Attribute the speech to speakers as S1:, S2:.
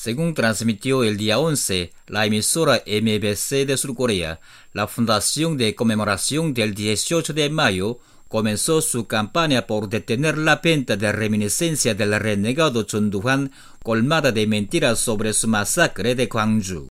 S1: Según transmitió el día 11 la emisora MBC de Surcorea, la Fundación de Conmemoración del 18 de mayo comenzó su campaña por detener la venta de reminiscencias del renegado Chun Doo-hwan, colmada de mentiras sobre su masacre de Gwangju.